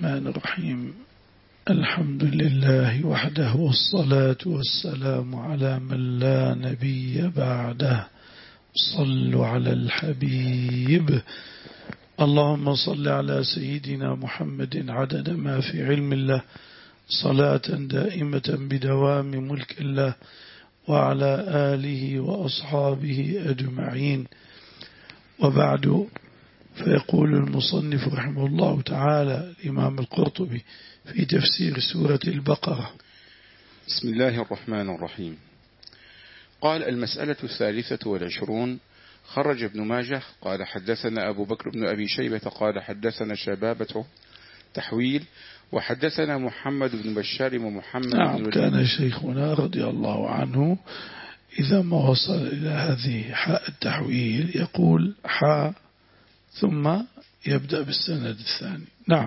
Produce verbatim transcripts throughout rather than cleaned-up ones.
الرحمن الرحيم. الحمد لله وحده، والصلاة والسلام على من لا نبي بعده. صلوا على الحبيب. اللهم صل على سيدنا محمد عدد ما في علم الله، صلاة دائمة بدوام ملك الله، وعلى آله وأصحابه أجمعين. وبعد، فيقول المصنف رحمه الله تعالى الإمام القرطبي في تفسير سورة البقرة: بسم الله الرحمن الرحيم. قال: المسألة الثالثة والعشرون. خرج ابن ماجه قال: حدثنا أبو بكر بن أبي شيبة قال: حدثنا شبابة تحويل، وحدثنا محمد بن بشار ومحمد نعم بن كان شيخنا رضي الله عنه إذا ما وصل إلى هذه حاء التحويل يقول حاء ثم يبدأ بالسند الثاني. نعم.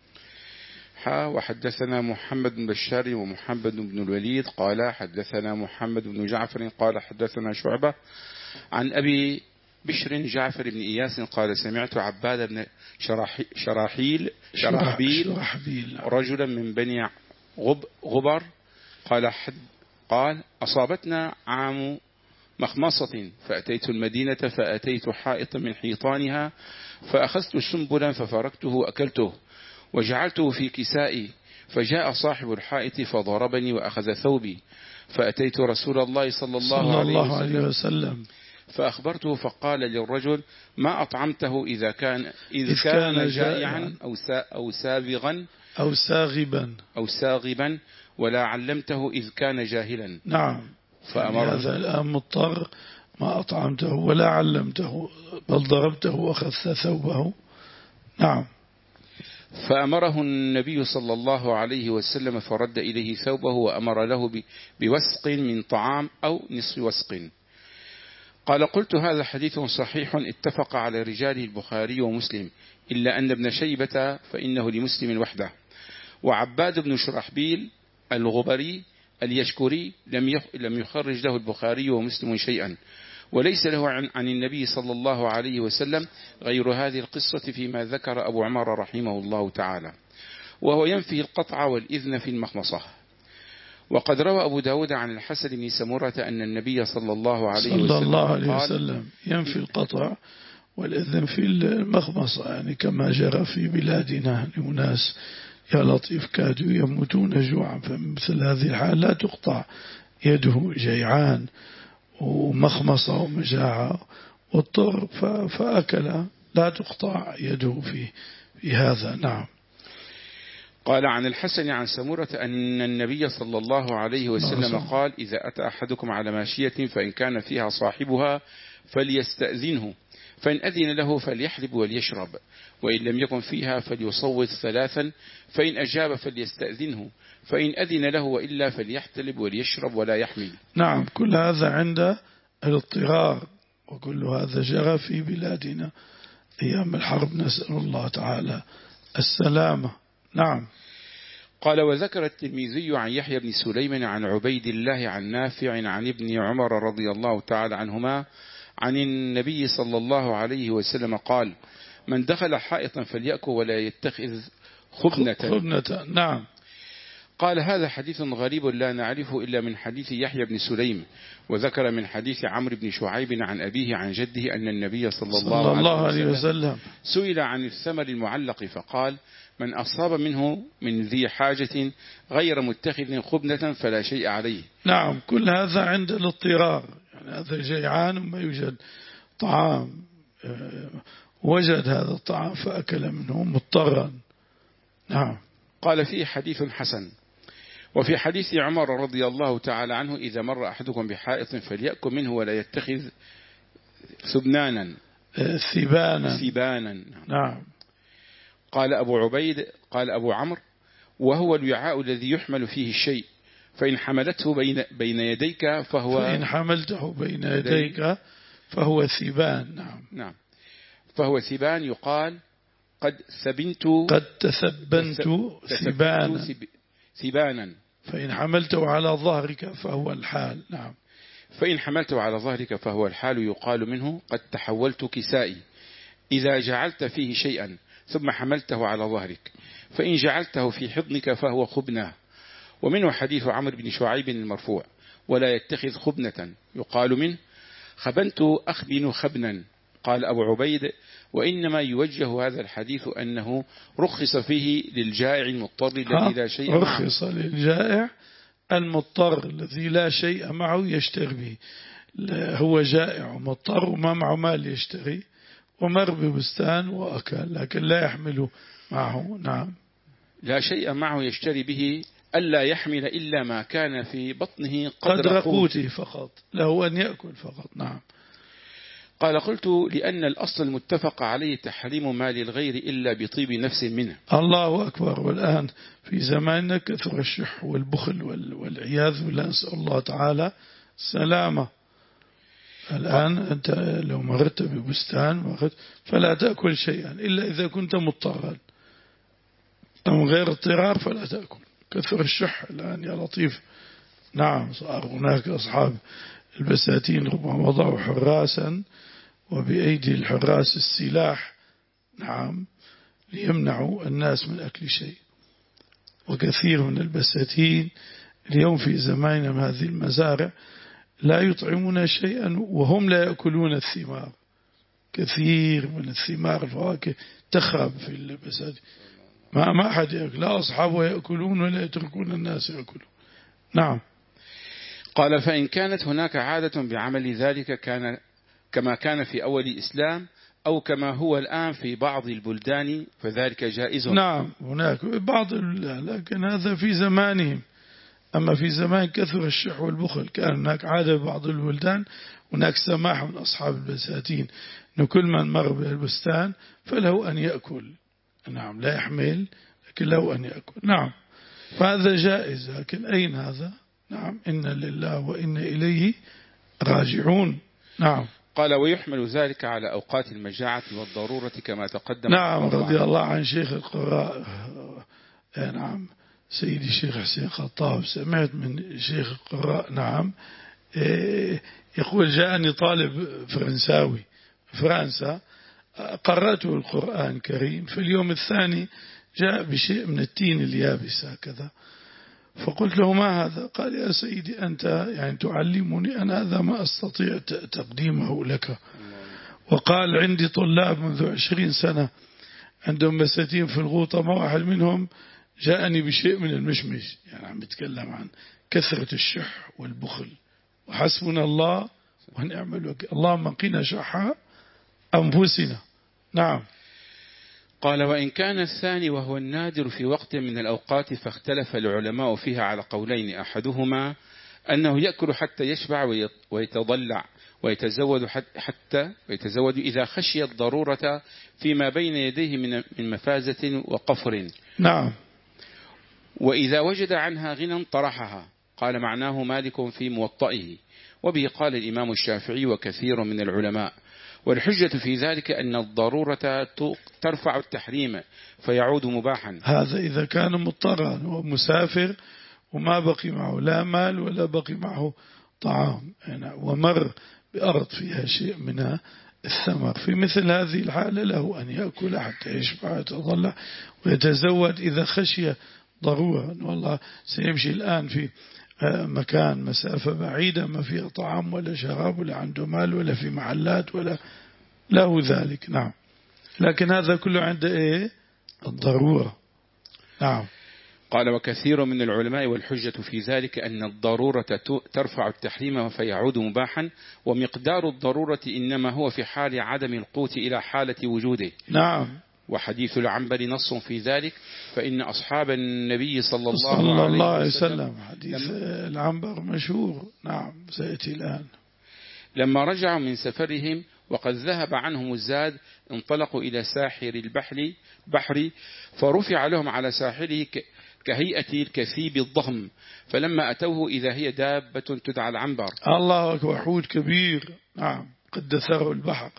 حاء وحدثنا محمد بن بشار ومحمد بن الوليد قال: حدثنا محمد بن جعفر قال: حدثنا شعبة عن أبي بشر جعفر بن إياس قال: سمعت عباد بن شراحي شراحيل شراحبيل رجلا من بني غب غبر قال حد قال: أصابتنا عام مخمصة، فأتيت المدينة فأتيت حائط من حيطانها، فأخذت سنبلا ففركته وأكلته وجعلته في كسائي، فجاء صاحب الحائط فضربني وأخذ ثوبي، فأتيت رسول الله صلى الله, صلى الله عليه, عليه وسلم فأخبرته، فقال للرجل: ما أطعمته إذا كان إذ إذ كان, كان جائعا أو أو سابغا أو ساغبا أو ساغبا ولا علمته إذ كان جاهلا. نعم. فأمر هذا الآن مضطر: ما أطعمته ولا علمته بل ضربته وأخذت ثوبه. نعم. فأمره النبي صلى الله عليه وسلم فرد إليه ثوبه وأمر له بوسق من طعام أو نصف وسق. قال: قلت: هذا حديث صحيح اتفق على رجاله البخاري ومسلم، إلا أن ابن شيبة فإنه لمسلم وحده، وعباد بن شرحبيل الغبري اليشكري لم يخرج له البخاري ومسلم شيئا، وليس له عن, عن النبي صلى الله عليه وسلم غير هذه القصة فيما ذكر أبو عمر رحمه الله تعالى، وهو ينفي القطع والإذن في المخمصة. وقد روى أبو داود عن الحسن بن سمرة أن النبي صلى الله عليه صلى وسلم, الله عليه وسلم ينفي القطع والإذن في المخمصة، يعني كما جرى في بلادنا لأناس يا لطيف كادوا يموتون جوعا، فمثل هذه الحال لا تقطع يده جيعان ومخمصة ومجاعة واضطر فأكل، لا تقطع يده في, في هذا. نعم. قال عن الحسن عن سمرة أن النبي صلى الله عليه وسلم قال: إذا أتى أحدكم على ماشية فإن كان فيها صاحبها فليستأذنه، فإن أذن له فليحلب وليشرب، وإن لم يكن فيها فليصوت ثلاثا، فإن أجاب فليستأذنه، فإن أذن له وإلا فليحتلب وليشرب ولا يحمل. نعم. كل هذا عند الاضطرار، وكل هذا جرى في بلادنا أيام الحرب، نسأل الله تعالى السلامة. نعم. قال: وذكر الترمذي عن يحيى بن سليمان عن عبيد الله عن نافع عن ابن عمر رضي الله تعالى عنهما عن النبي صلى الله عليه وسلم قال: من دخل حائطا فليأكل ولا يتخذ خبنة. خبنة. نعم. قال: هذا حديث غريب لا نعرفه إلا من حديث يحيى بن سليم. وذكر من حديث عمرو بن شعيب عن أبيه عن جده أن النبي صلى الله, صلى الله عليه وسلم, وسلم سئل عن الثمر المعلق فقال: من أصاب منه من ذي حاجة غير متخذ خبنة فلا شيء عليه. نعم. كل هذا عند الاضطرار، يعني هذا جيعان وما يوجد طعام، وجد هذا الطعام فأكل منه مضطرا. نعم. قال: فيه حديث حسن. وفي حديث عمر رضي الله تعالى عنه: إذا مر أحدكم بحائط فليأكل منه ولا يتخذ ثبنانا ثبانا ثبانا. نعم. قال أبو عبيد قال أبو عمرو: وهو الوعاء الذي يحمل فيه الشيء، فإن حملته بين, بين يديك فهو فإن حملته بين يديك فهو ثبان. نعم. نعم. فهو ثبان. يقال: قد ثبنت قد تثبنت ثبانا ثبانا. فإن حملته على ظهرك فهو الحال. نعم. فإن حملته على ظهرك فهو الحال. يقال منه: قد تحولت كسائي، إذا جعلت فيه شيئا ثم حملته على ظهرك، فإن جعلته في حضنك فهو خبنة. ومنه حديث عمرو بن شعيب المرفوع: ولا يتخذ خبنة يقال منه خبنت أخبن خبنا. قال أبو عبيد: وإنما يوجه هذا الحديث أنه رخص فيه للجائع المضطر الذي لا شيء معه. رخص للجائع المضطر الذي لا شيء معه يشتري به. هو جائع ومضطر وما معه مال يشتري، ومر ببستان وأكل لكن لا يحمل معه. نعم. لا شيء معه يشتري به، ألا يحمل إلا ما كان في بطنه قدر, قدر قوته فقط، له أن يأكل فقط. نعم. قال: قلت: لأن الأصل المتفق عليه تحريم مال الغير إلا بطيب نفس منه. الله أكبر. والآن في زماننا كثر الشح والبخل والعياذ بالله، نسأل الله تعالى السلامة. الآن أنت لو مرت ببستان فلا تأكل شيئا إلا إذا كنت مضطرا، أو غير اضطرار فلا تأكل. كثر الشح الآن يا لطيف. نعم. صار هناك أصحاب البساتين ربما وضعوا حراسا وبأيدي الحراس السلاح، نعم، ليمنعوا الناس من أكل شيء. وكثير من البساتين اليوم في زماننا من هذه المزارع لا يطعمون شيئا وهم لا يأكلون الثمار. كثير من الثمار الفواكه تخرب في البساتين، ما ما أحد يأكل، لا أصحابه يأكلون ولا يتركون الناس يأكلون. نعم. قال: فإن كانت هناك عادة بعمل ذلك كان كما كان في أول الإسلام أو كما هو الآن في بعض البلدان فذلك جائز. نعم. هناك بعض البلدان، لكن هذا في زمانهم. أما في زمان كثر الشح والبخل كان هناك عادة بعض البلدان، هناك سماح من أصحاب البساتين أن كل من مر بالبستان فله أن يأكل. نعم. لا يحمل لكن له أن يأكل. نعم. فهذا جائز. لكن أين هذا؟ نعم. إن لله وإن إليه راجعون. نعم. قال: ويحمل ذلك على أوقات المجاعة والضرورة كما تقدم. نعم. رضي الله عن شيخ القراء. نعم. سيدي الشيخ حسين خطاب، سمعت من شيخ القراء، نعم، يقول: جاءني طالب فرنساوي فرنسا، قرأته القرآن الكريم، في اليوم الثاني جاء بشيء من التين اليابس هكذا، فقلت له: ما هذا؟ قال: يا سيدي أنت يعني تعلمني، أنا هذا ما أستطيع تقديمه لك. وقال: عندي طلاب منذ عشرين سنة عندهم بساتين في الغوطة، ما واحد منهم جاءني بشيء من المشمش. يعني عم بتكلم عن كثرة الشح والبخل. وحسبنا الله ونعم الوكيل، اللهم قنا شح أنفسنا. نعم. قال: وإن كان الثاني وهو النادر في وقت من الأوقات فاختلف العلماء فيها على قولين: أحدهما أنه يأكل حتى يشبع ويتضلع ويتزود حتى ويتزود إذا خشي الضرورة فيما بين يديه من مفازة وقفر. نعم. وإذا وجد عنها غنى طرحها. قال: معناه مالك في موطئه، وبه قال الإمام الشافعي وكثير من العلماء. والحجة في ذلك أن الضرورة ترفع التحريم فيعود مباحا. هذا إذا كان مضطرا ومسافر وما بقي معه لا مال ولا بقي معه طعام، ومر بأرض فيها شيء من الثمر، في مثل هذه الحالة له أن يأكل حتى يشبع ويتضلع ويتزود إذا خشي ضرورة. والله سيمشي الآن في مكان مسافة بعيدة ما فيها طعام ولا شراب ولا عنده مال ولا في محلات ولا له ذلك. نعم. لكن هذا كله عند إيه؟ الضرورة. نعم. قال: وكثير من العلماء والحجة في ذلك أن الضرورة ترفع التحريم فيعود مباحا، ومقدار الضرورة إنما هو في حال عدم القوت إلى حالة وجوده. نعم. وحديث العنبر نص في ذلك، فإن أصحاب النبي صلى الله, صلى الله عليه وسلم, وسلم حديث العنبر مشهور. نعم. سيأتي الآن. لما رجعوا من سفرهم وقد ذهب عنهم الزاد انطلقوا إلى ساحر البحر بحر فرفع لهم على ساحله كهيئة الكثيب الضخم، فلما أتوه إذا هي دابة تدعى العنبر. الله أكبر. حوت كبير. نعم. قد دثره البحر.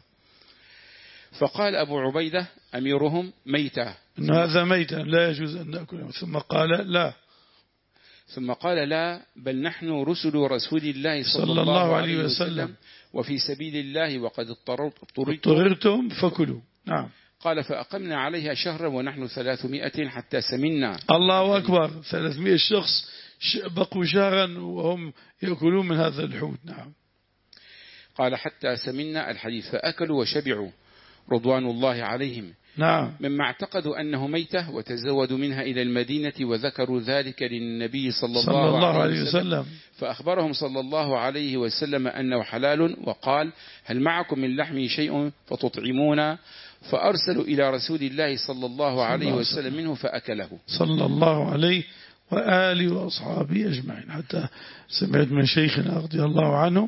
فقال أبو عبيدة أميرهم: ميتة، إن هذا ميتا لا يجوز أن نأكله. ثم قال: لا. ثم قال: لا، بل نحن رسل رسول الله صلى, صلى الله عليه وسلم وسلم وفي سبيل الله وقد اضطررتم اضطررتم فكلوا. نعم. قال فأقمنا عليها شهرا ونحن ثلاثمائة حتى سمنا. الله أكبر، ثلاثمائة شخص بقوا شهرا وهم يأكلون من هذا الحوت. نعم. قال حتى سمنا الحديث، فأكلوا وشبعوا رضوان الله عليهم. نعم. مما اعتقدوا أنه ميتة وتزودوا منها إلى المدينة وذكروا ذلك للنبي صلى الله, صلى الله عليه عليه وسلم, وسلم فأخبرهم صلى الله عليه وسلم أنه حلال، وقال هل معكم من لحمه شيء فتطعمون؟ فأرسلوا إلى رسول الله صلى الله عليه وسلم منه فأكله صلى الله عليه وآله وأصحابه أجمعين. حتى سمعت من شيخنا رضي الله عنه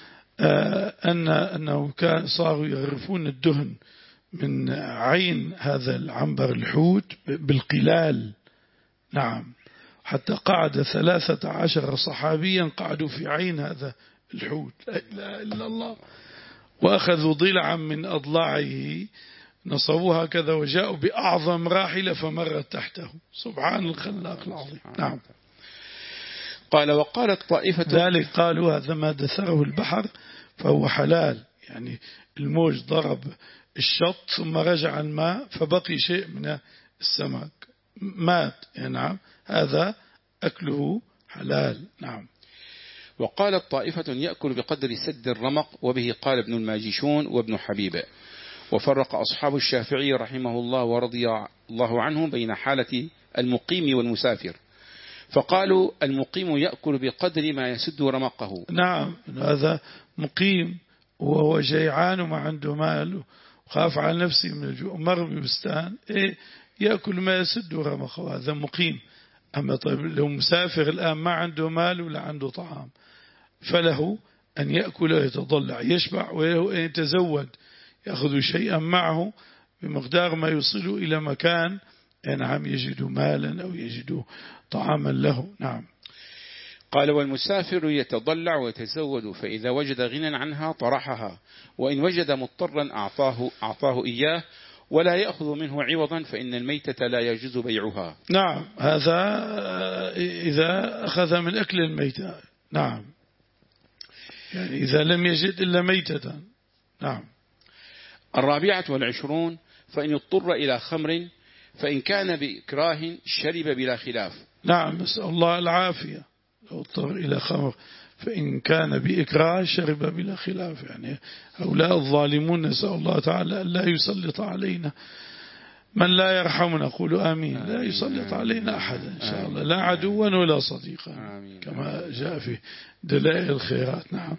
أن أنه كان صاروا يغرفون الدهن من عين هذا العنبر الحوت بالقلال. نعم. حتى قعد ثلاثة عشر صحابيا قعدوا في عين هذا الحوت، لا إله إلا الله، وأخذوا ضلعا من أضلاعه نصبوها كذا وجاءوا بأعظم راحلة فمرت تحته. سبحان الخلاق العظيم. نعم. قال وقالت طائفة ذلك قالوا هذا ما دثره البحر فهو حلال، يعني الموج ضرب الشط ثم رجع الماء فبقي شيء من السمك مات. نعم. هذا أكله حلال. نعم. وقالت طائفة يأكل بقدر سد الرمق، وبه قال ابن الماجشون وابن حبيب. وفرق أصحاب الشافعي رحمه الله ورضي الله عنه بين حالة المقيم والمسافر، فقالوا المقيم يأكل بقدر ما يسد رمقه. نعم. هذا مقيم وهو جيعان وما عنده مال وخاف على نفسه من الجوع مر ببستان، إيه يأكل ما يسد رمقه، هذا مقيم. أما طيب لو مسافر الآن ما عنده مال ولا عنده طعام فله أن يأكل ويتضلع يشبع، وله أن يتزود يأخذ شيئا معه بمقدار ما يصل إلى مكان نعم يجد مالا أو يجد طعاما له. نعم. قال والمسافر يتضلع ويتزود، فإذا وجد غنى عنها طرحها، وإن وجد مضطرا أعطاه, أعطاه إياه، ولا يأخذ منه عوضا، فإن الميتة لا يجوز بيعها. نعم. هذا إذا أخذ من أكل الميتة. نعم. يعني إذا لم يجد إلا ميتة. نعم. الرابعة والعشرون فإن اضطر إلى خمر، فإن كان بإكراه شرب بلا خلاف. نعم. نسأل الله العافية. لو اضطر إلى خمر فإن كان بإكراه شرب بلا خلاف، يعني هؤلاء الظالمون نسأل الله تعالى لا يسلط علينا من لا يرحمنا، قولوا آمين. لا يسلط علينا أحد إن شاء الله، لا عدوا ولا صديقا، كما جاء في دلائل الخيرات. نعم.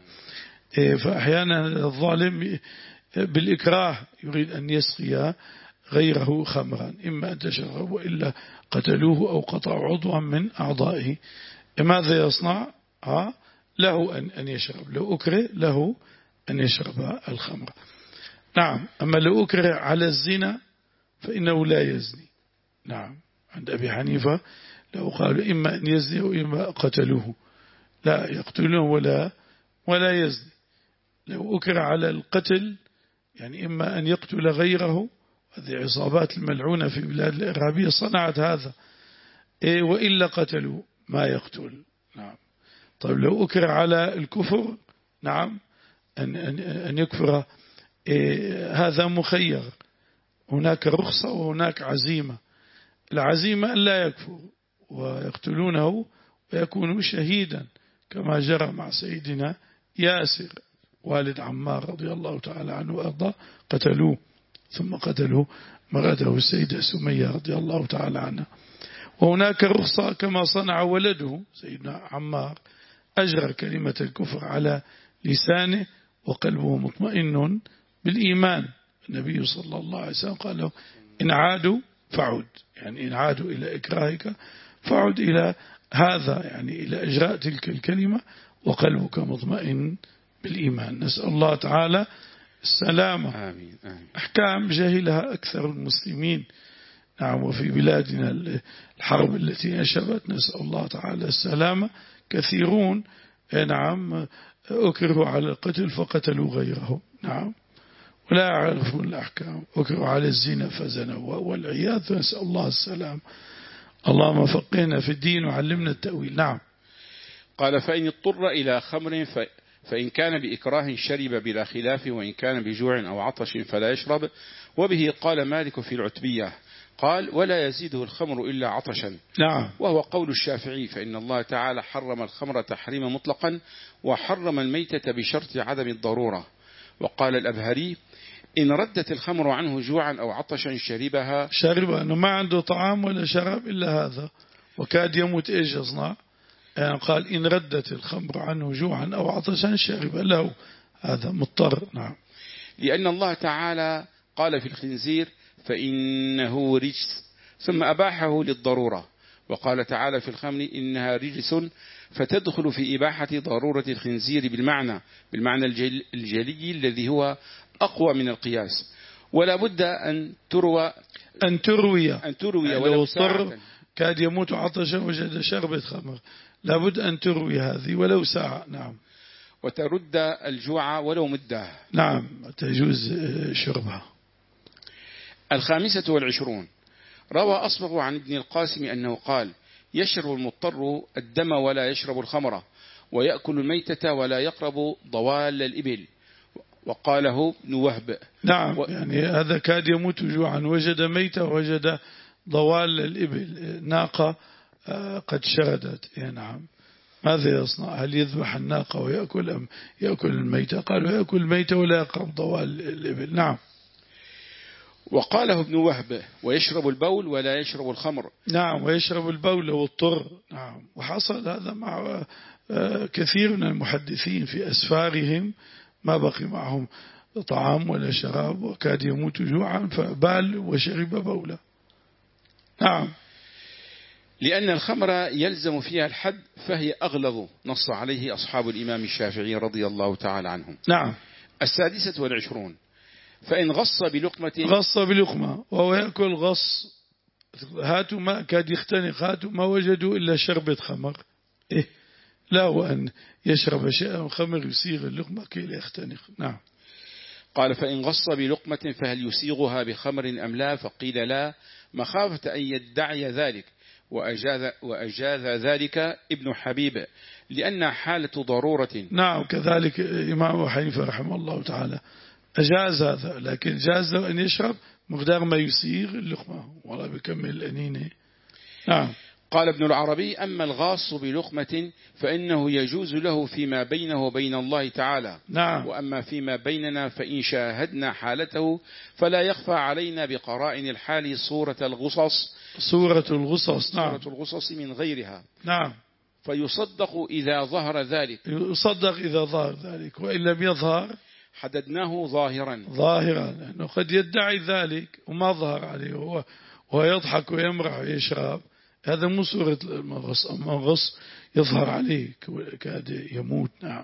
فأحيانا الظالم بالإكراه يريد أن يسقي غيره خمرا، إما أن تشرب وإلا قتلوه أو قطعوا عضوا من أعضائه. ماذا يصنع؟ ها؟ له أن يشرب، لو أكره له أن يشرب الخمر. نعم. أما لو أكره على الزنا فإنه لا يزني. نعم. عند أبي حنيفة لو قالوا إما أن يزني وإما قتلوه، لا يقتلونه ولا ولا يزني. لو أكره على القتل يعني إما أن يقتل غيره، هذه عصابات الملعونة في بلاد الإرهابية صنعت هذا، إيه وإلا قتلوا ما يقتل. نعم. طيب لو أكره على الكفر، نعم، أن, أن, أن يكفر، إيه هذا مخير، هناك رخصة وهناك عزيمة. العزيمة أن لا يكفر ويقتلونه ويكون شهيدا كما جرى مع سيدنا ياسر والد عمار رضي الله تعالى عنه وأرضاه، قتلوه ثم قتلوا مرته السيدة سمية رضي الله تعالى عنها. وهناك رخصة كما صنع ولده سيدنا عمار، أجرى كلمة الكفر على لسانه وقلبه مطمئن بالإيمان. النبي صلى الله عليه وسلم قال له إن عادوا فعد، يعني إن عادوا إلى إكراهك فعد إلى هذا، يعني إلى إجراء تلك الكلمة وقلبك مطمئن بالإيمان. نسأل الله تعالى السلامة. آمين. آمين. أحكام جهلها أكثر المسلمين. نعم. وفي بلادنا الحرب التي نشبت نسأل الله تعالى السلامة كثيرون نعم أكرهوا على القتل فقتلوا غيرهم. نعم. ولا يعرفون الأحكام، أكرهوا على الزنا فزنوا والعياذ، نسأل الله السلام. اللهم فقهنا في الدين وعلمنا التأويل. نعم. قال فإن اضطر إلى خمر ف... فإن كان بإكراه شرب بلا خلاف، وإن كان بجوع أو عطش فلا يشرب، وبه قال مالك في العتبية قال ولا يزيده الخمر إلا عطشا. نعم. وهو قول الشافعي فإن الله تعالى حرم الخمر تحريما مطلقا وحرم الميتة بشرط عدم الضرورة. وقال الأبهري إن ردت الخمر عنه جوعا أو عطشا شربها شربها أنه ما عنده طعام ولا شراب إلا هذا وكاد يموت إيش يصنع؟ يعني قال إن ردت الخمر عنه جوعا أو عطشا شرب له هذا مضطر. نعم. لأن الله تعالى قال في الخنزير فإنه رجس ثم أباحه للضرورة. وقال تعالى في الخمر إنها رجس فتدخل في إباحة ضرورة الخنزير بالمعنى بالمعنى الجل الجلي الذي هو أقوى من القياس. ولا بد أن تروى أن تروي أن تروي يعني ولو اضطر ساعة كاد يموت عطشا وجد شربة خمر لابد أن تروي هذه ولو ساعة. نعم. وترد الجوع ولو مدة. نعم تجوز شربها. الخامسة والعشرون روى أصبغ عن ابن القاسم أنه قال يشرب المضطر الدم ولا يشرب الخمر ويأكل الميتة ولا يقرب ضوال الإبل. وقاله ابن وهب. نعم و... يعني هذا كاد يموت جوعا وجد ميتة وجد ضوال الإبل ناقة قد شردت. نعم ماذا يصنع؟ هل يذبح الناقة ويأكل أم يأكل الميتة؟ قالوا يأكل الميتة ولا يقرب ضوال الإبل. نعم. وقاله ابن وهب ويشرب البول ولا يشرب الخمر. نعم ويشرب البول واضطر. نعم. وحصل هذا مع كثير من المحدثين في أسفارهم ما بقي معهم طعام ولا شراب وكاد يموت جوعا فبال وشرب بولا. نعم. لأن الخمر يلزم فيها الحد فهي أغلظ نص عليه أصحاب الإمام الشافعي رضي الله تعالى عنهم. نعم. السادسة والعشرون فإن غص بلقمة غص بلقمة وهو يأكل غص هاتوا ما كاد يختنق هاتوا ما وجدوا إلا شربة خمر إيه لا وأن يشرب شيئا خمر يسيغ اللقمة كي لا يختنق. نعم. قال فإن غص بلقمة فهل يسيغها بخمر أم لا؟ فقيل لا مخافة أن يدعي ذلك وأجاز, وأجاز ذلك ابن حبيب لأن حالة ضرورة. نعم كذلك إمام حنيفة رحمه الله تعالى أجاز هذا لكن جاز له أن يشرب مقدار ما يسيغ اللقمة ولا بكمل الأنينة. نعم. قال ابن العربي أما الغاص بلقمة فإنه يجوز له فيما بينه وبين الله تعالى. نعم. وأما فيما بيننا فإن شاهدنا حالته فلا يخفى علينا بقرائن الحال صورة الغصص صورة الغصص. نعم. صورة الغصص من غيرها. نعم. فيصدق إذا ظهر ذلك يصدق إذا ظهر ذلك وإن لم يظهر حددناه ظاهرا ظاهرا لأنه قد يدعي ذلك وما ظهر عليه هو ويضحك ويمرح ويشرب هذا مو صورة المغص. أما الغص يظهر عليه كاد يموت. نعم.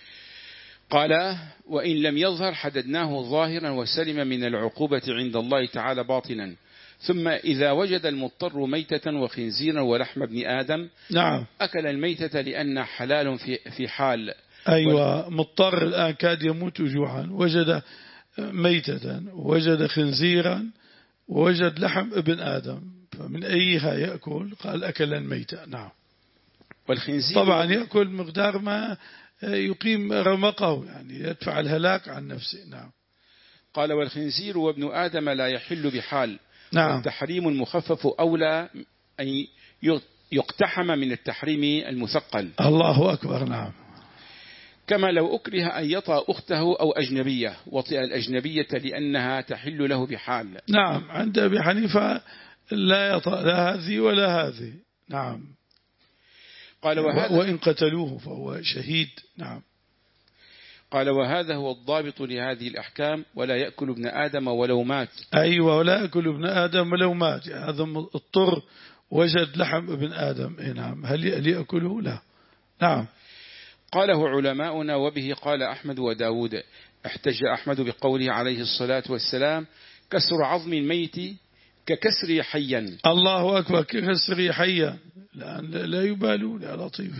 قال وإن لم يظهر حددناه ظاهرا وسلم من العقوبة عند الله تعالى باطنا. ثم إذا وجد المضطر ميتة وخنزيرا ولحم ابن آدم نعم أكل الميتة لأن حلال في في حال. أيوة مضطر الآن كاد يموت جوعا وجد ميتة وجد خنزيرا ووجد لحم ابن آدم فمن أيها يأكل؟ قال أكل الميتة. نعم. والخنزير طبعا يأكل مقدار ما يقيم رمقه يعني يدفع الهلاك عن نفسه. نعم. قال والخنزير وابن آدم لا يحل بحال. نعم. والتحريم المخفف أولى أن يقتحم من التحريم المثقل. الله أكبر. نعم. كما لو أكره أن يطأ أخته أو أجنبية وطئ الأجنبية لأنها تحل له بحال. نعم. عند أبي حنيفة لا يطأ لا هذه ولا هذه. نعم. قال وهذا وإن قتلوه فهو شهيد. نعم. قال وهذا هو الضابط لهذه الأحكام ولا يأكل ابن آدم ولو مات. أيوة ولا يأكل ابن آدم ولو مات يعني هذا اضطر وجد لحم ابن آدم. نعم. هل يأكله؟ لا. نعم. قاله علماؤنا وبه قال أحمد وداود. احتج أحمد بقوله عليه الصلاة والسلام كسر عظم الميت ككسر حيا. الله أكبر. ككسر حيا لأن لا يبالون يا لطيف.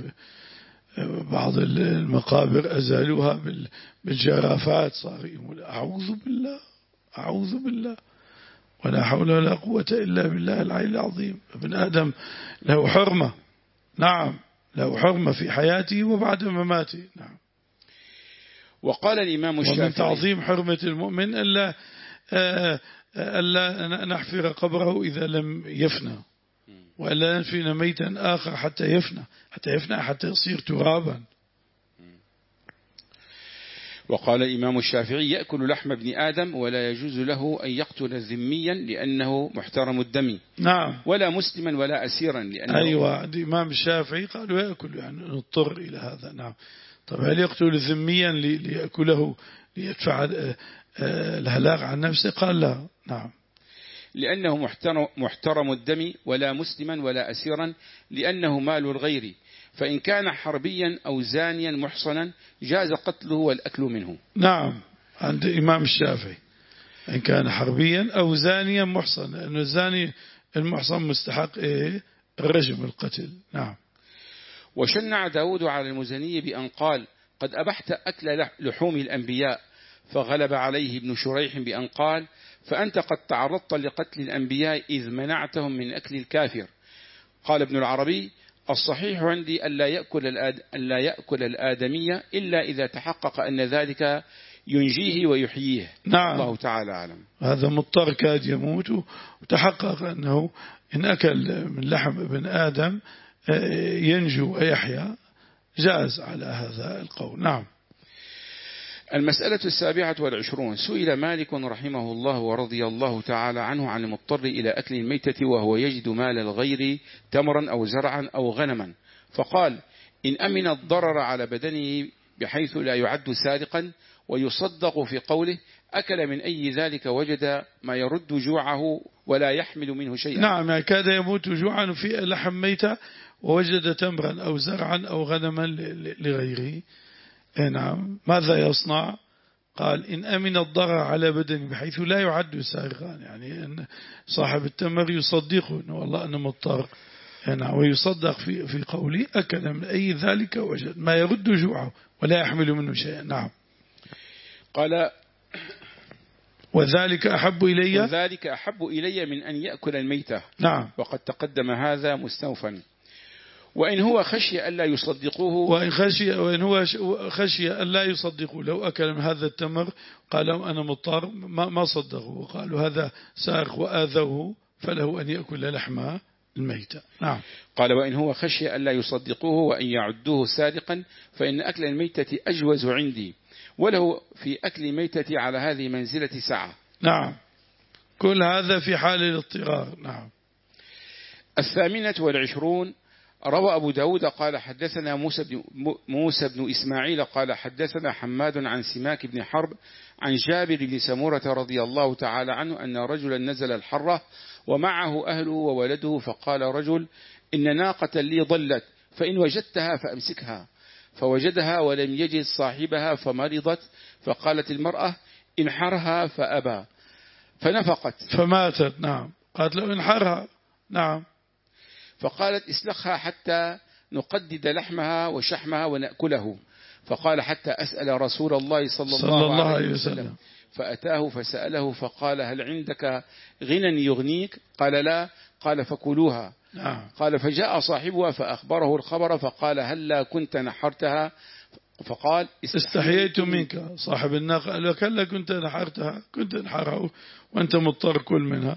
بعض المقابر أزالوها بالجرافات صار يقول أعوذ بالله أعوذ بالله ولا حول ولا قوة إلا بالله العلي العظيم. ابن آدم له حرمة. نعم له حرمة في حياته وبعد مماته. نعم. وقال الإمام الشافعي ومن تعظيم حرمة المؤمن ألا ألا نحفر قبره إذا لم يفنى، وألا نفن ميتا آخر حتى يفنى حتى يفنى حتى يصير ترابا. وقال الإمام الشافعي: يأكل لحم ابن آدم ولا يجوز له أن يقتل ذميا لأنه محترم الدم. نعم. ولا مسلما ولا أسيرا لأنه أيوة، الإمام الشافعي قالوا يأكل، يعني نضطر إلى هذا. نعم. طب هل يقتل ذميا ليأكله ليدفع الهلاك عن نفسه؟ قال لا. نعم. لأنه محترم, محترم الدم، ولا مسلما ولا أسيرا لأنه مال الغير، فإن كان حربيا أو زانيا محصنا جاز قتله والأكل منه. نعم، عند الإمام الشافعي إن كان حربيا أو زانيا محصنا، لأن الزاني المحصن مستحق إيه؟ الرجم، القتل. نعم. وشنع داود على المزني بأن قال: قد أبحت أكل لحوم الأنبياء، فغلب عليه ابن شريح بأن قال: فأنت قد تعرضت لقتل الأنبياء إذ منعتهم من أكل الكافر. قال ابن العربي: الصحيح عندي ألا يأكل, الآد... ألا يأكل الآدمية إلا إذا تحقق أن ذلك ينجيه ويحييه. نعم. الله تعالى أعلم. هذا مضطر كاد يموت، وتحقق أنه إن أكل من لحم ابن آدم ينجو ويحيا، جاز على هذا القول. نعم. المسألة السابعة والعشرون: سئل مالك رحمه الله ورضي الله تعالى عنه عن المضطر إلى أكل الميتة وهو يجد مال الغير تمرا أو زرعا أو غنما، فقال: إن أمن الضرر على بدنه بحيث لا يعد سارقا، ويصدق في قوله: أكل من أي ذلك وجد ما يرد جوعه ولا يحمل منه شيئا. نعم، كاد يموت جوعا في لحم ميتة ووجد تمرا أو زرعا أو غنما لغيره. نعم. ماذا يصنع؟ قال: إن أمن الضرر على بدنه بحيث لا يعد سارقا، يعني أن صاحب التمر يصدقه أنه والله أنا مضطر، نعم، ويصدق في في قوله: أكل من أي ذلك وجد ما يرد جوعه ولا يحمل منه شيئا. نعم. قال: وذلك أحب إلي وذلك أحب إلي من أن يأكل الميتة. نعم. وقد تقدم هذا مستوفا. وإن هو خشي ألا يصدقوه وإن خشي وإن هو خشي ألا يصدقوه، لو أكل من هذا التمر قالوا أنا مضطر، ما ما صدقوا وقالوا هذا سارق وآذوه، فله أن يأكل لحم الميتة. نعم. قال: وإن هو خشي ألا يصدقوه وأن يعدوه سارقا، فإن أكل الميتة أجوز عندي، وله في أكل الميتة على هذه منزلة ساعة. نعم. كل هذا في حال الاضطرار. نعم. الثامنة والعشرون: روى أبو داود قال حدثنا موسى بن, موسى بن إسماعيل قال حدثنا حماد عن سماك بن حرب عن جابر بن سمورة رضي الله تعالى عنه أن رجلا نزل الحرة ومعه أهله وولده، فقال رجل: إن ناقة لي ضلت، فإن وجدتها فأمسكها، فوجدها ولم يجد صاحبها فمرضت، فقالت المرأة: انحرها، فأبى فنفقت فماتت. نعم. قالت له انحرها. نعم. فقالت: اسلخها حتى نقدد لحمها وشحمها ونأكله، فقال: حتى أسأل رسول الله صلى الله, صلى الله عليه وسلم. وسلم فأتاه فسأله فقال: هل عندك غنى يغنيك؟ قال: لا. قال: فكلوها. نعم. قال: فجاء صاحبها فأخبره الخبر، فقال: هل لا كنت نحرتها؟ فقال: استحييت منك. صاحب الناقة قال: كلا كنت نحرتها، كنت نحرها وأنت مضطر كل منها.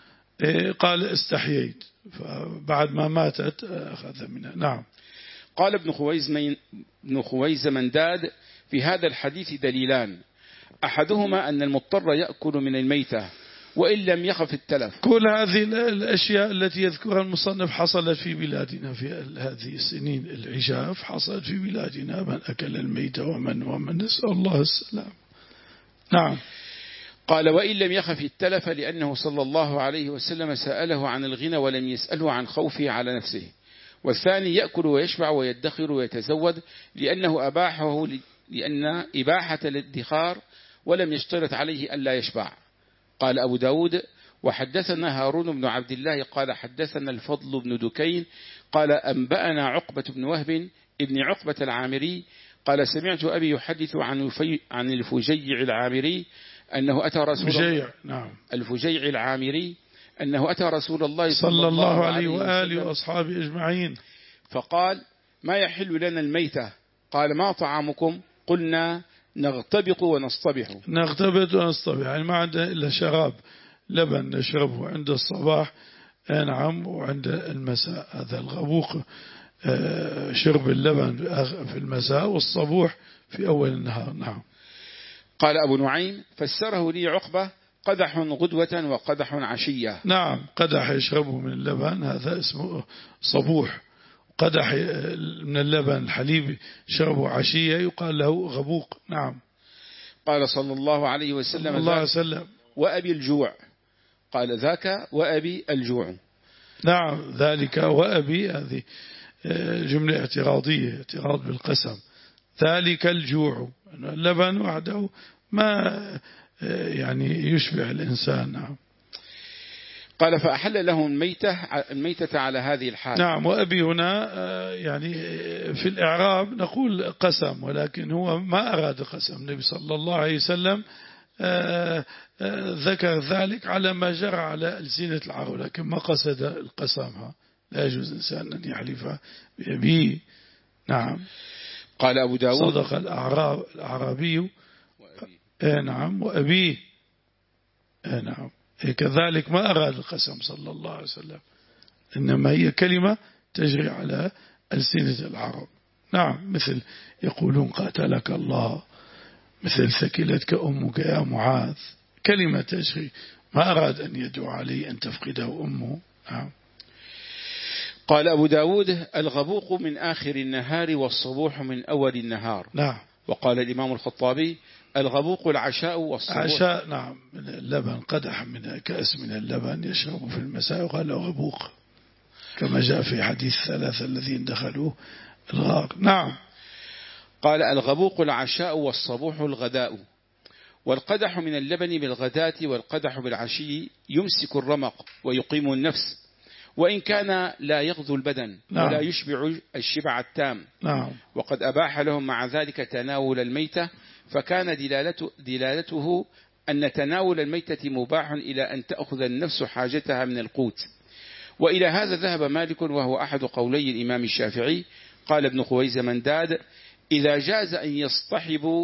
قال: استحييت، فبعد ما ماتت أخذ منها. نعم. قال ابن خويزم ابن خويز منداد: في هذا الحديث دليلان: أحدهما أن المضطر يأكل من الميتة وإن لم يخف التلف. كل هذه الأشياء التي يذكرها المصنف حصلت في بلادنا في هذه السنين العجاف، حصلت في بلادنا، من أكل الميتة ومن ومن نسأل الله السلام. نعم. قال: وإن لم يخف التلف، لأنه صلى الله عليه وسلم سأله عن الغنى ولم يسأله عن خوفه على نفسه. والثاني: يأكل ويشبع ويدخر ويتزود، لأنه أباحه لأن إباحة الادخار ولم يشترط عليه ألا يشبع. قال أبو داود: وحدثنا هارون بن عبد الله قال حدثنا الفضل بن دكين قال أنبأنا عقبة بن وهب ابن عقبة العامري قال سمعت أبي يحدث عن عن الفجيع العامري أنه أتى رسول الله نعم. الفجيع العامري أنه أتى رسول الله صلى, صلى الله عليه وآله وأصحابه أجمعين، فقال: ما يحل لنا الميتة؟ قال: ما طعامكم؟ قلنا: نغتبط ونصطبح. نغتبط ونصطبح، يعني ما عندنا إلا شراب لبن نشربه عند الصباح نعم وعند المساء. هذا الغبوق شرب اللبن في المساء والصبوح في أول النهار. نعم. قال أبو نعيم فسره لي عقبة قدح غدوة وقدح عشية. نعم قدح يشربه من اللبن هذا اسمه صبوح، قدح من اللبن الحليب شربه عشية يقال له غبوق. نعم. قال صلى الله عليه وسلم الله عليه وسلم وأبي الجوع، قال ذاك وأبي الجوع. نعم ذلك وأبي هذه جملة اعتراضية، اعتراض بالقسم. ذلك الجوع، اللبن وحده ما يعني يشبع الإنسان. نعم. قال فأحل له الميتة, الميتة على هذه الحال. نعم. وأبي هنا يعني في الإعراب نقول قسم، ولكن هو ما أراد قسم. النبي صلى الله عليه وسلم ذكر ذلك على ما جرى على ألسنة العرب، لكن ما قصد القسم. لا يجوز إنسان أن يحلف بأبيه. نعم. قال أبو داود صدق الأعراب الأعرابي. نعم. وأبيه. نعم. كذلك ما أراد القسم صلى الله عليه وسلم، إنما هي كلمة تجري على ألسنة العرب. نعم. مثل يقولون قاتلك الله، مثل ثكلتك أمك يا معاذ، كلمة تجري، ما أراد أن يدعو عليه أن تفقده أمه. نعم. قال أبو داود الغبوق من آخر النهار والصبوح من أول النهار. نعم. وقال الإمام الخطابي الغبوق العشاء والصبوح. عشاء نعم، من اللبن، قدح من كأس من اللبن يشرب في المساء وقال له غبوق، كما جاء في حديث ثلاثة الذين دخلوا الغار. نعم. قال الغبوق العشاء والصبوح الغداء. والقدح من اللبن بالغداة والقدح بالعشي يمسك الرمق ويقيم النفس، وإن كان لا يغذو البدن. نعم. ولا يشبع الشبع التام. نعم. وقد أباح لهم مع ذلك تناول الميتة، فكان دلالته, دلالته أن تناول الميتة مباح إلى أن تأخذ النفس حاجتها من القوت. وإلى هذا ذهب مالك وهو أحد قولي الإمام الشافعي. قال ابن خويز منداد إذا جاز أن يصطحب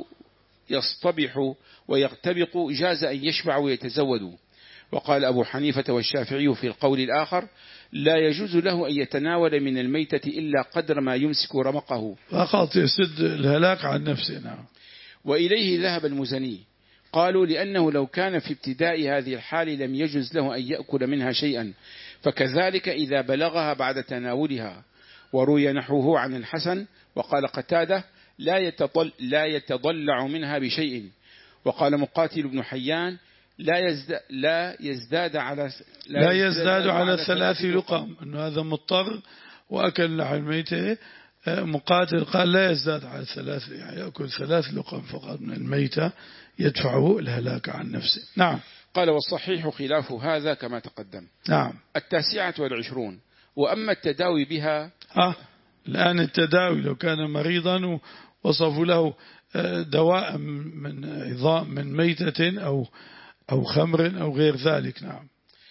يصطبح ويغتبق جاز أن يشبع ويتزود. وقال أبو حنيفة والشافعي في القول الآخر لا يجوز له أن يتناول من الميتة إلا قدر ما يمسك رمقه، فقط يسد الهلاك عن نفسه. نعم. وإليه ذهب المزني. قالوا لأنه لو كان في ابتداء هذه الحال لم يجوز له أن يأكل منها شيئا، فكذلك إذا بلغها بعد تناولها. وروي نحوه عن الحسن. وقال قتادة لا يتضل لا يتضلع منها بشيء. وقال مقاتل بن حيان لا يزداد لا يزداد على لا, لا يزداد على, على ثلاث لقم، أنه هذا مضطر وأكل لحم الميتة. مقاتل قال لا يزداد على ثلاث، يعني يأكل ثلاث لقم فقط من الميتة يدفعه الهلاك عن نفسه. نعم. قال والصحيح خلاف هذا كما تقدم. نعم. التاسعة والعشرون. وأما التداوي بها آه الآن التداوي لو كان مريضا وصفوا له دواء من عظام من ميتة أو أو خمر أو غير ذلك. نعم.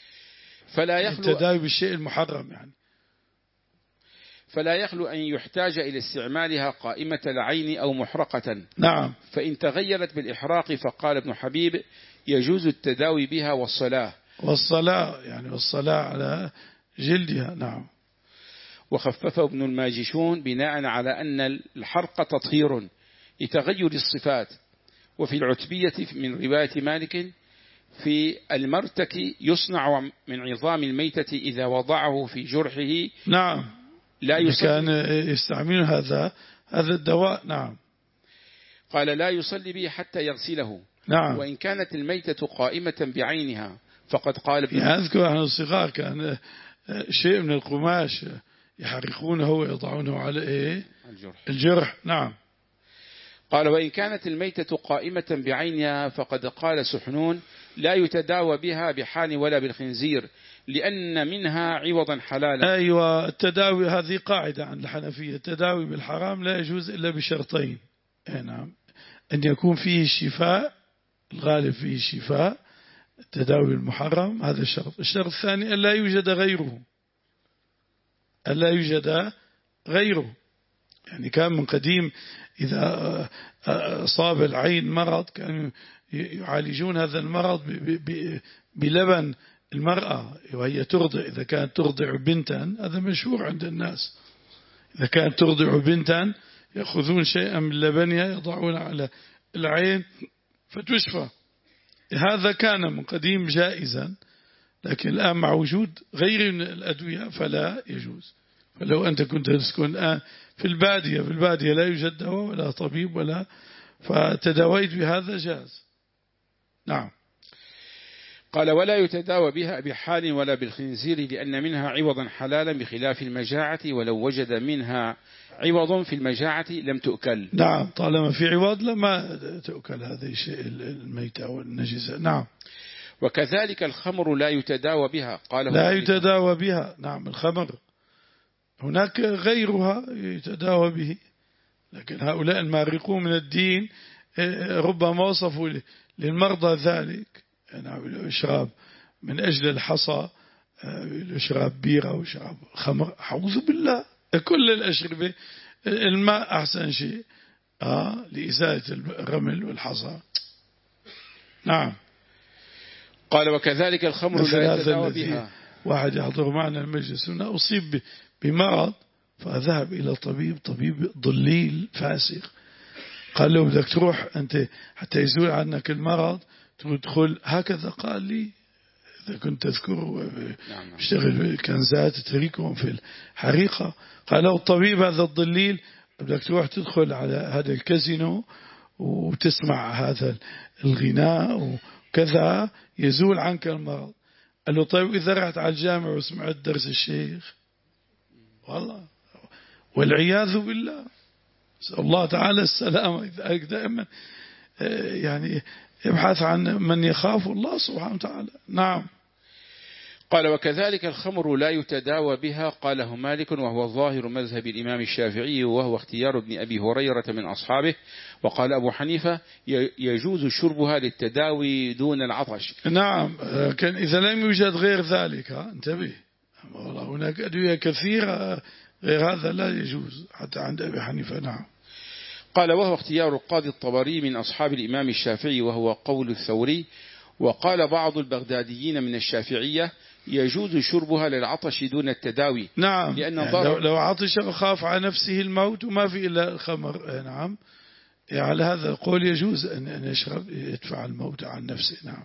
فلا يخلو التداوي بالشيء المحرم يعني فلا يخلو أن يحتاج إلى استعمالها قائمة العين أو محرقة. نعم. فإن تغيرت بالإحراق فقال ابن حبيب يجوز التداوي بها والصلاة والصلاة يعني والصلاة على جلدها. نعم. وخففه ابن الماجشون بناء على أن الحرق تطهير لتغير الصفات. وفي العتبية من رواية مالك في المرتك يصنع من عظام الميتة إذا وضعه في جرحه. نعم. لا يصلي كان يستعمل هذا هذا الدواء. نعم. قال لا يصلي به حتى يغسله. نعم. وإن كانت الميتة قائمة بعينها فقد قال ابن أذكر أن الصغار كان شيء من القماش يحرقونه ويضعونه على إيه؟ الجرح. الجرح. نعم. قال وإن كانت الميتة قائمة بعينها فقد قال سحنون لا يتداوى بها بحال ولا بالخنزير لأن منها عوضا حلالا. أيوة. التداوي هذه قاعدة عند الحنفية، التداوي بالحرام لا يجوز إلا بشرطين. نعم. أن يكون فيه الشفاء، الغالب فيه الشفاء، التداوي المحرم هذا الشرط. الشرط الثاني أن لا يوجد غيره، أن لا يوجد غيره. يعني كان من قديم إذا أصاب العين مرض كانوا يعالجون هذا المرض بلبن المرأة وهي ترضع، إذا كانت ترضع بنتا هذا مشهور عند الناس، إذا كانت ترضع بنتا يأخذون شيئا من لبنها يضعون على العين فتشفى. هذا كان من قديم جائزا، لكن الآن مع وجود غير من الأدوية فلا يجوز. فلو أنت كنت تسكن الآن في البادية، في البادية لا يوجد دواء ولا طبيب ولا، فتداويت بهذا جاز. نعم. قال ولا يتداوى بها بحال ولا بالخنزير لأن منها عوضا حلالا بخلاف المجاعة، ولو وجد منها عوض في المجاعة لم تؤكل. نعم، طالما في عوض لما تؤكل هذه الشيء الميتة والنجسة. نعم. وكذلك الخمر لا يتداوى بها، قال لا يتداوى بها. نعم، الخمر هناك غيرها يتداوى به، لكن هؤلاء المارقون من الدين ربما وصفوا للمرضى ذلك. يعني يشرب من أجل الحصى، يشرب بيرة ويشرب خمر، أعوذ بالله. كل الأشربة الماء أحسن شيء آه لإزالة الرمل والحصى. نعم. قال وكذلك الخمر لا يتداوى بها. واحد يحضر معنا المجلس هنا أصيب بمرض فذهب إلى طبيب، طبيب ضليل فاسق، قال له بدك تروح أنت حتى يزول عنك المرض تدخل هكذا. قال لي إذا كنت تذكر اشتغل كنزات تريكهم في الحريقة. قال له الطبيب هذا الضليل بدك تروح تدخل على هذا الكازينو وتسمع هذا الغناء وكذا يزول عنك المرض. قال له طيب إذا رحت على الجامع وسمعت درس الشيخ، والله والعياذ بالله، الله تعالى السلامة. دائما يعني يبحث عن من يخاف الله سبحانه وتعالى. نعم. قال وكذلك الخمر لا يتداوى بها، قاله مالك وهو ظاهر مذهب الإمام الشافعي وهو اختيار ابن أبي هريرة من أصحابه. وقال أبو حنيفة يجوز شربها للتداوي دون العطش. نعم، كان إذا لم يوجد غير ذلك انتبه، والله هناك أدوية كثيرة غير هذا لا يجوز حتى عند أبي حنيفة. نعم. قال وهو اختيار القاضي الطبري من أصحاب الإمام الشافعي وهو قول الثوري. وقال بعض البغداديين من الشافعية يجوز شربها للعطش دون التداوي. نعم، لأن يعني لو, لو عطش وخاف على نفسه الموت وما في إلا الخمر. نعم، يعني على هذا القول يجوز أن يشرب يدفع الموت عن نفسه. نعم.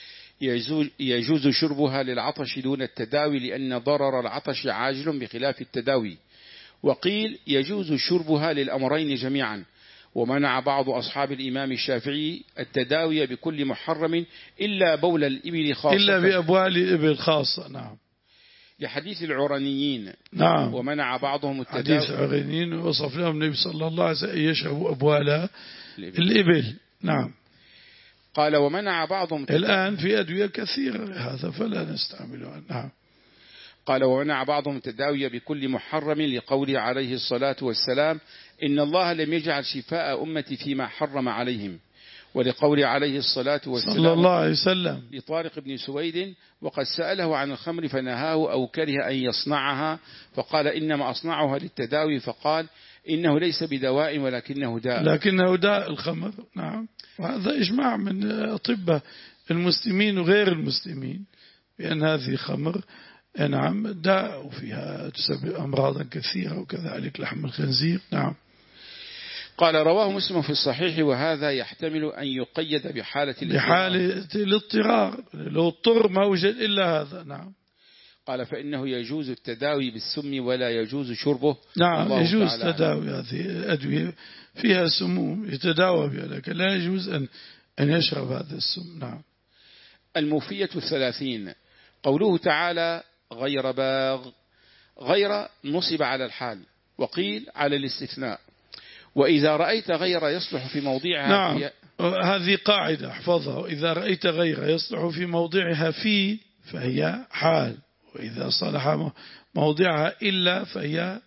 يجوز شربها للعطش دون التداوي لأن ضرر العطش عاجل بخلاف التداوي. وقيل يجوز شربها للأمرين جميعا. ومنع بعض أصحاب الإمام الشافعي التداوي بكل محرم إلا بول الإبل خاصة، إلا بأبوال الإبل خاصة. نعم. لحديث العرانيين. نعم. ومنع بعضهم التداوي. حديث العرانيين وصف لهم النبي صلى الله عليه وسلم يشربوا أبوال الإبل. نعم. قال ومنع بعضهم التداوي. الآن في أدوية كثيرة هذا فلا نستعملها. نعم. قال ومنع بعضهم التداوي بكل محرم لقوله عليه الصلاة والسلام إن الله لم يجعل شفاء أمتي فيما حرم عليهم. ولقوله عليه الصلاة والسلام صلى الله عليه وسلم لطارق بن سويد وقد سأله عن الخمر فنهاه أو كره أن يصنعها فقال إنما أصنعها للتداوي فقال إنه ليس بدواء ولكنه داء. لكنه داء الخمر. نعم. وهذا إجماع من أطباء المسلمين وغير المسلمين بأن هذه خمر نعم داء وفيها تسبب أمراضا كثيرة وكذلك لحم الخنزير. نعم. قال رواه مسلم في الصحيح وهذا يحتمل أن يقيد بحالة بحالة الاضطرار، لو اضطر ما وجد إلا هذا. نعم. قال فإنه يجوز التداوي بالسم ولا يجوز شربه. نعم يجوز تداوي هذه الأدوية فيها سموم يتداوى بها، لكن لا يجوز أن أن يشرب هذا السم. نعم. الموفية الثلاثين. قوله تعالى غير باغ، غير نصب على الحال وقيل على الاستثناء. وإذا رأيت غير يصلح في موضعها. نعم في... هذه قاعدة احفظها. إذا رأيت غير يصلح في موضعها في فهي حال، وإذا صلح موضعها إلا فهي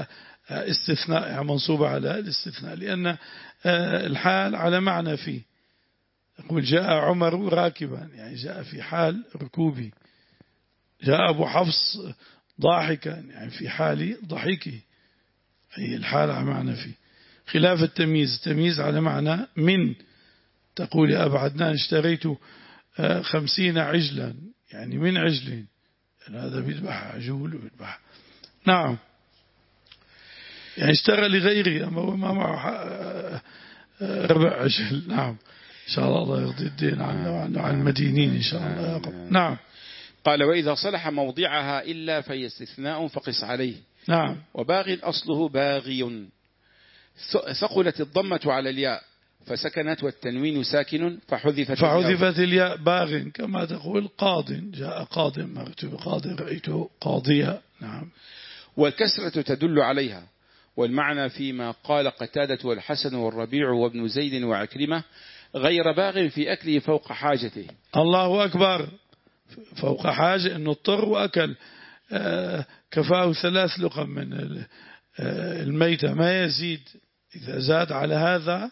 استثناء منصوبة على الاستثناء، لأن الحال على معنى فيه. يقول جاء عمر راكبا يعني جاء في حال ركوبي، جاء أبو حفص ضاحكا يعني في حال ضحكي، هي الحال على معنى فيه. خلاف التمييز، التمييز على معنى من. تقول يا أبا عدنان اشتريت خمسين عجلا، يعني من عجلين، يعني هذا بيذبح عجول ويذبح. نعم، يعني اشترى لغيره أما هو ما معه ربع عجل. نعم، إن شاء الله الله يرضي الدين عن عن المدينين إن شاء الله يا رب. نعم. قال وإذا صلح موضعها إلا في استثناء فقس عليه. نعم. وباغ أصله باغي، ثقلت الضمة على الياء فسكنت والتنوين ساكن فحذفت فحذفت الياء باغ، كما تقول قاض، جاء قاض، مرت بقاض رأيته قاضيا. نعم. والكسرة تدل عليها، والمعنى فيما قال قتادة والحسن والربيع وابن زيد وعكرمة غير باغ في أكله فوق حاجته. الله أكبر، فوق حاجة أنه اضطر وأكل كفاه ثلاث لقم من الميتة ما يزيد، إذا زاد على هذا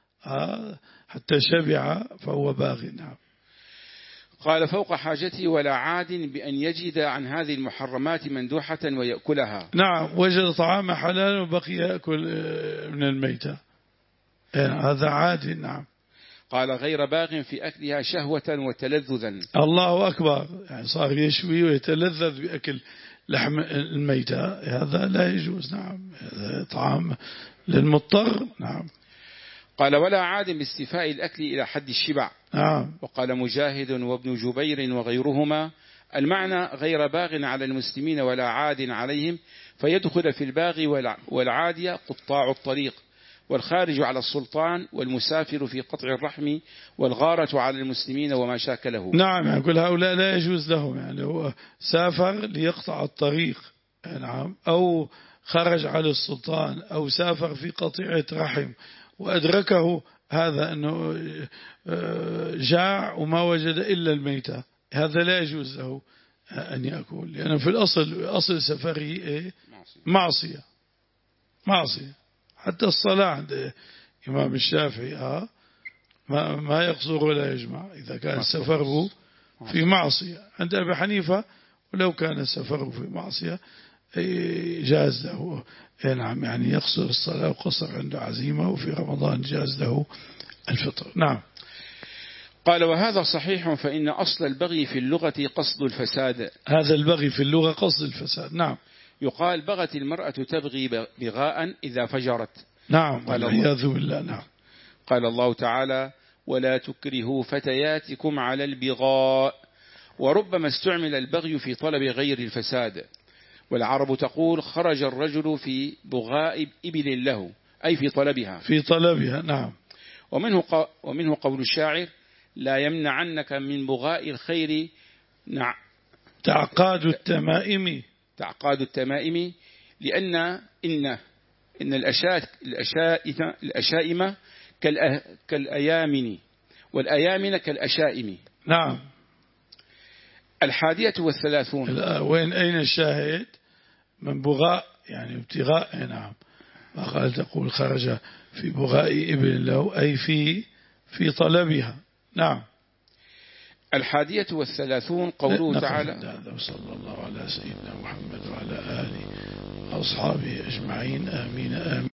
حتى شبع فهو باغ. نعم. قال فوق حاجته ولا عاد بأن يجد عن هذه المحرمات مندوحة ويأكلها. نعم، وجد طعام حلال وبقي يأكل من الميتة، هذا عاد. نعم. قال غير باغ في أكلها شهوة وتلذذا. الله أكبر، يعني صار يشوي ويتلذذ بأكل لحم الميتة، هذا لا يجوز. نعم، هذا طعام للمضطر. نعم. قال ولا عاد باستيفاء الأكل إلى حد الشبع. نعم. وقال مجاهد وابن جبير وغيرهما المعنى غير باغ على المسلمين ولا عاد عليهم، فيدخل في الباغي والعادي قطاع الطريق، والخارج على السلطان، والمسافر في قطع الرحم، والغارة على المسلمين وما شاكله. نعم، يعني كل هؤلاء لا يجوز لهم، يعني هو سافر ليقطع الطريق. نعم. أو خرج على السلطان، أو سافر في قطيعة رحم وأدركه هذا أنه جاع وما وجد إلا الميتة، هذا لا يجوز له أن يأكل، لأنه في الأصل أصل سفره إيه؟ معصية. معصية. حتى الصلاة عند إمام الشافعي آه ما ما يقصر ولا يجمع إذا كان سفره في معصية. عند أبي حنيفة ولو كان سفره في معصية جاز له. نعم، يعني يقصر الصلاة وقصر عنده عزيمة، وفي رمضان جاز له الفطر. نعم. قال وهذا صحيح، فإن أصل البغي في اللغة قصد الفساد. هذا البغي في اللغة قصد الفساد. نعم. يقال بغت المرأة تبغي بغاء إذا فجرت. نعم، والعياذ بالله. نعم. قال الله تعالى ولا تكرهوا فتياتكم على البغاء. وربما استعمل البغي في طلب غير الفساد، والعرب تقول خرج الرجل في بغاء إبل له، أي في طلبها. في طلبها. نعم. ومنه, ق... ومنه قول الشاعر لا يمنعنك من بغاء الخير نع... تعقاد التمائم. تعقاد التمائم، لأن إن إن الأشائم الأشائم الأشائم كالأ... كالأيامن، والأيامن كالأشائم. نعم. الحادية والثلاثون. وين أين الشاهد؟ من بغاء يعني ابتغاء. نعم. ما قال تقول خرج في بغاء ابن له، أي في في طلبها. نعم. الحادية والثلاثون قوله تعالى هذا وصلى الله على سيدنا محمد وعلى آله وأصحابه أجمعين. آمين آمين.